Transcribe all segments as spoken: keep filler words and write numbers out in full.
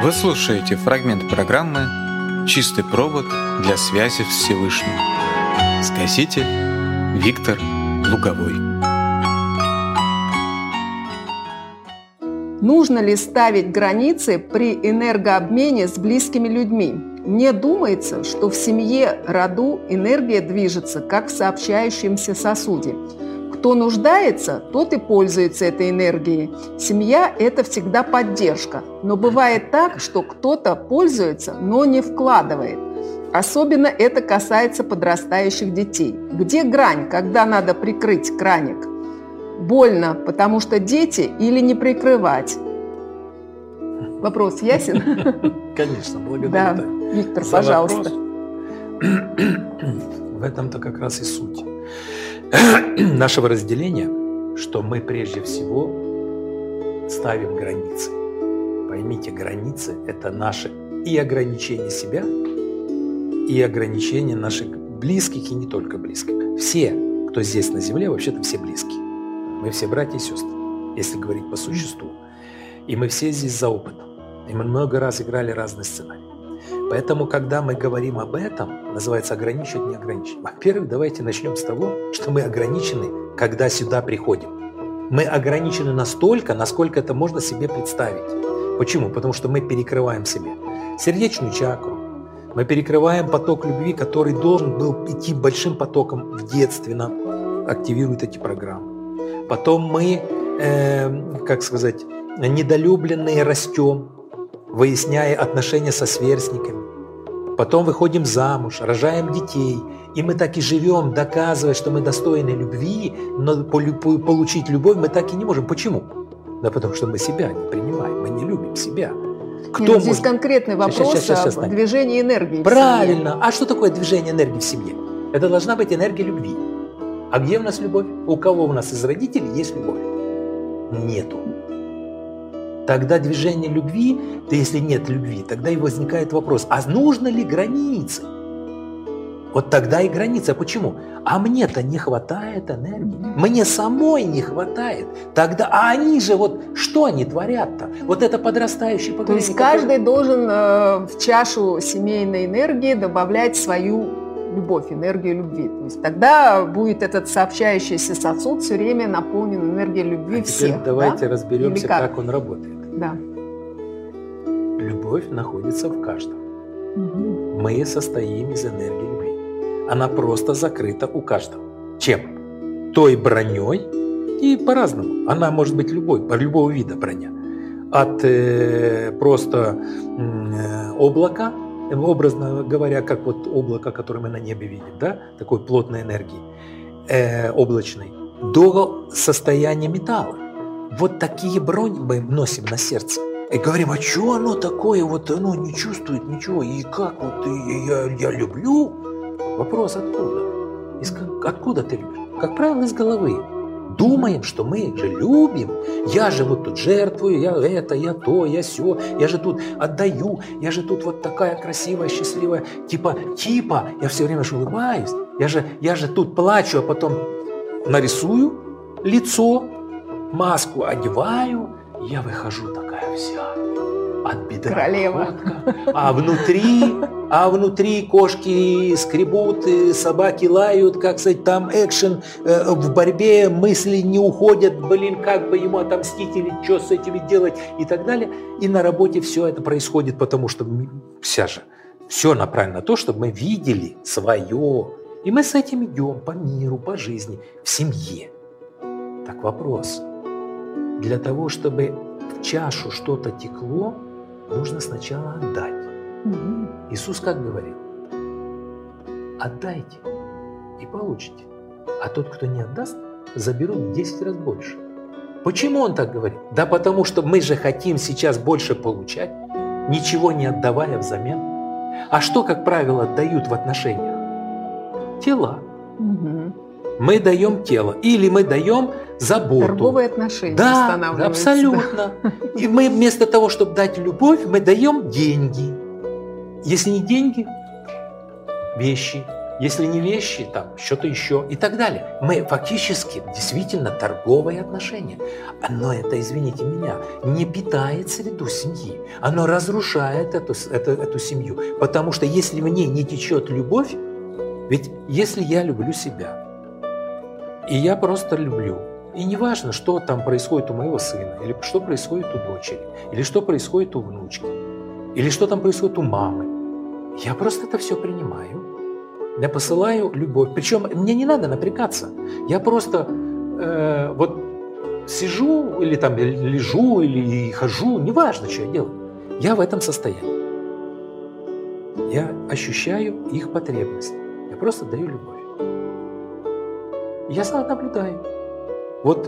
Вы слушаете фрагмент программы «Чистый провод для связи с Всевышним». Сказитель Виктор Луговой. Нужно ли ставить границы при энергообмене с близкими людьми? Мне думается, что в семье, роду энергия движется, как в сообщающемся сосуде. Кто нуждается, тот и пользуется этой энергией. Семья – это всегда поддержка. Но бывает так, что кто-то пользуется, но не вкладывает. Особенно это касается подрастающих детей. Где грань, когда надо прикрыть краник? Больно, потому что дети, или не прикрывать? Вопрос ясен? Конечно, благодарю. Да, Виктор, пожалуйста. В этом-то как раз и суть нашего разделения, что мы прежде всего ставим границы. Поймите, границы – это наши и ограничения себя, и ограничения наших близких, и не только близких. Все, кто здесь на земле, вообще-то все близкие. Мы все братья и сестры, если говорить по существу. И мы все здесь за опытом. И мы много раз играли разные сценарии. Поэтому, когда мы говорим об этом, называется ограничивать, не ограничивать. Во-первых, давайте начнем с того, что мы ограничены, когда сюда приходим. Мы ограничены настолько, насколько это можно себе представить. Почему? Потому что мы перекрываем себе сердечную чакру, мы перекрываем поток любви, который должен был идти большим потоком в детстве, нам активируют эти программы. Потом мы, э, как сказать, недолюбленные растем, выясняя отношения со сверстниками. Потом выходим замуж, рожаем детей. И мы так и живем, доказывая, что мы достойны любви, но получить любовь мы так и не можем. Почему? Да потому что мы себя не принимаем, мы не любим себя. Кто Нет, здесь может... конкретный вопрос сейчас, сейчас, сейчас, о движении энергии. Правильно. А что такое движение энергии в семье? Это должна быть энергия любви. А где у нас любовь? У кого у нас из родителей есть любовь? Нету. Тогда движение любви, да если нет любви, тогда и возникает вопрос, а нужно ли границы? Вот тогда и границы. А почему? А мне-то не хватает энергии. Мне самой не хватает. Тогда, а они же вот, что они творят-то? Вот это подрастающее поколение. То есть каждый который... должен э, в чашу семейной энергии добавлять свою любовь, энергию любви. То есть тогда будет этот сообщающийся сосуд все время наполнен энергией любви а всех. Теперь давайте да? разберемся, как? как он работает. Да. Любовь находится в каждом. Угу. Мы состоим из энергии любви. Она просто закрыта у каждого. Чем? Той броней и по-разному. Она может быть любой, любого вида броня. От э, просто э, облака, образно говоря, как вот облако, которое мы на небе видим, да, такой плотной энергии, э, облачной, до состояния металла. Вот такие брони мы носим на сердце. И говорим, а что оно такое, вот оно не чувствует ничего, и как вот я, я люблю? Вопрос откуда? Из, откуда ты любишь? Как правило, из головы. Думаем, что мы же любим. Я же вот тут жертвую, я это, я то, я сё, я же тут отдаю, я же тут вот такая красивая, счастливая, типа, типа, я все время же улыбаюсь, я же, я же тут плачу, а потом нарисую лицо, маску одеваю, я выхожу такая вся отбитая королева. А внутри, а внутри кошки скребут, собаки лают, как сказать, там экшен э, в борьбе, мысли не уходят, блин, как бы ему отомстить или что с этими делать и так далее. И на работе все это происходит, потому что вся же, все направлено на то, чтобы мы видели свое. И мы с этим идем по миру, по жизни, в семье. Так вопрос. Для того, чтобы в чашу что-то текло, нужно сначала отдать. Угу. Иисус как говорил? Отдайте и получите. А тот, кто не отдаст, заберут в десять раз больше. Почему он так говорит? Да потому что мы же хотим сейчас больше получать, ничего не отдавая взамен. А что, как правило, отдают в отношениях? Тела. Угу. Мы даем тело. Или мы даем заботу. Торговые отношения да, устанавливаются. Абсолютно. И мы вместо того, чтобы дать любовь, мы даем деньги. Если не деньги, вещи, Если не вещи, там что-то еще и так далее. Мы фактически действительно торговые отношения. Но это, извините меня, не питает среду семьи. Оно разрушает эту, эту, эту семью. Потому что если в ней не течет любовь, ведь если я люблю себя, и я просто люблю, и неважно, что там происходит у моего сына, или что происходит у дочери, или что происходит у внучки, или что там происходит у мамы, я просто это все принимаю. Я посылаю любовь. Причем мне не надо напрягаться. Я просто э, вот сижу, или там лежу, или хожу, неважно, что я делаю. Я в этом состоянии. Я ощущаю их потребность. Я просто даю любовь. Я сам наблюдаю. Вот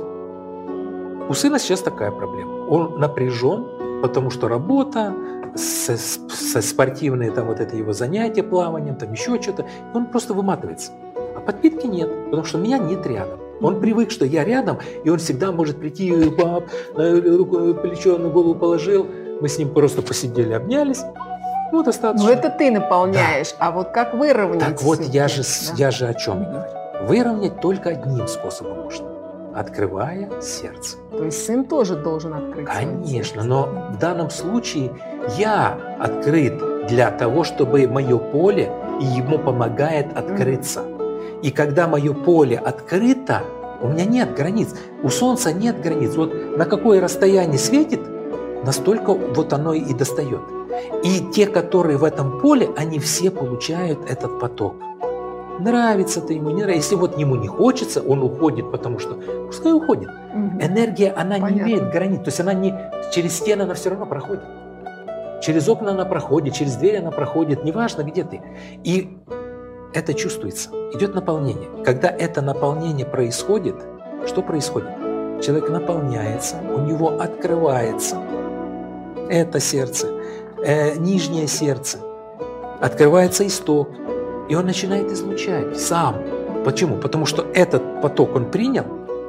у сына сейчас такая проблема. Он напряжен, потому что работа, со, со спортивные там вот это его занятия плаванием, там еще что-то, он просто выматывается. А подпитки нет, потому что меня нет рядом. Он привык, что я рядом, и он всегда может прийти, пап, на руку, плечо на голову положил, мы с ним просто посидели, обнялись. Ну, достаточно. Но это ты наполняешь, да. А вот как выровнять? Так вот, я же, да? я же о чем говорю. Выровнять только одним способом можно. Открывая сердце. То есть сын тоже должен открыть сердце? Конечно, но в данном случае я открыт для того, чтобы мое поле и ему помогает открыться. Mm-hmm. И когда мое поле открыто, у меня нет границ. У солнца нет границ. Вот на какое расстояние светит, настолько вот оно и достает. И те, которые в этом поле, они все получают этот поток. Нравится это ему, не нравится. Если вот ему не хочется, он уходит, потому что пускай уходит. Угу. Энергия, она Понятно. Не имеет границ. То есть она не через стены, она все равно проходит. Через окна она проходит, через дверь она проходит, неважно, где ты. И это чувствуется. Идет наполнение. Когда это наполнение происходит, что происходит? Человек наполняется, у него открывается это сердце, э, нижнее сердце, открывается исток. И он начинает излучать сам. Почему? Потому что этот поток он принял,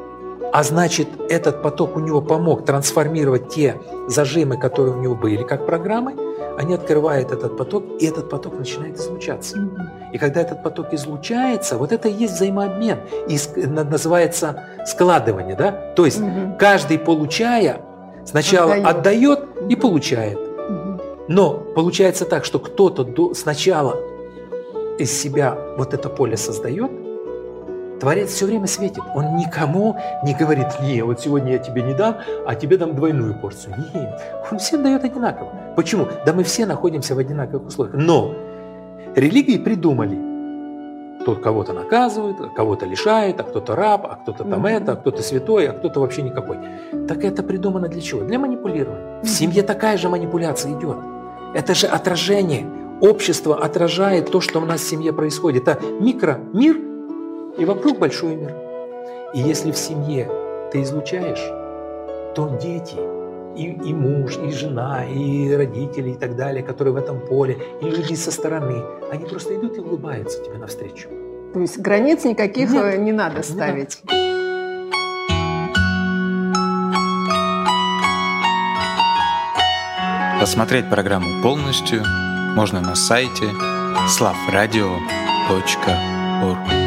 а значит, этот поток у него помог трансформировать те зажимы, которые у него были, как программы. Они открывают этот поток, и этот поток начинает излучаться. Mm-hmm. И когда этот поток излучается, вот это и есть взаимообмен. И называется складывание, да? То есть mm-hmm. каждый, получая, сначала отдает, отдает и получает. Mm-hmm. Но получается так, что кто-то сначала из себя вот это поле создает, Творец все время светит. Он никому не говорит: не, вот сегодня я тебе не дам, а тебе дам двойную порцию. Нет, он всем дает одинаково. Почему? Да мы все находимся в одинаковых условиях. Но религии придумали. Тут кого-то наказывают, кого-то лишают, а кто-то раб, а кто-то там mm-hmm. это, а кто-то святой, а кто-то вообще никакой. Так это придумано для чего? Для манипулирования. В семье такая же манипуляция идет. Это же отражение. Общество отражает то, что у нас в семье происходит. Это микромир, и вокруг большой мир. И если в семье ты излучаешь, то дети, и, и муж, и жена, и родители, и так далее, которые в этом поле, и люди со стороны, они просто идут и улыбаются тебе навстречу. То есть границ никаких Нет, не надо ставить? Не надо. Посмотреть программу полностью можно на сайте слав радио точка орг.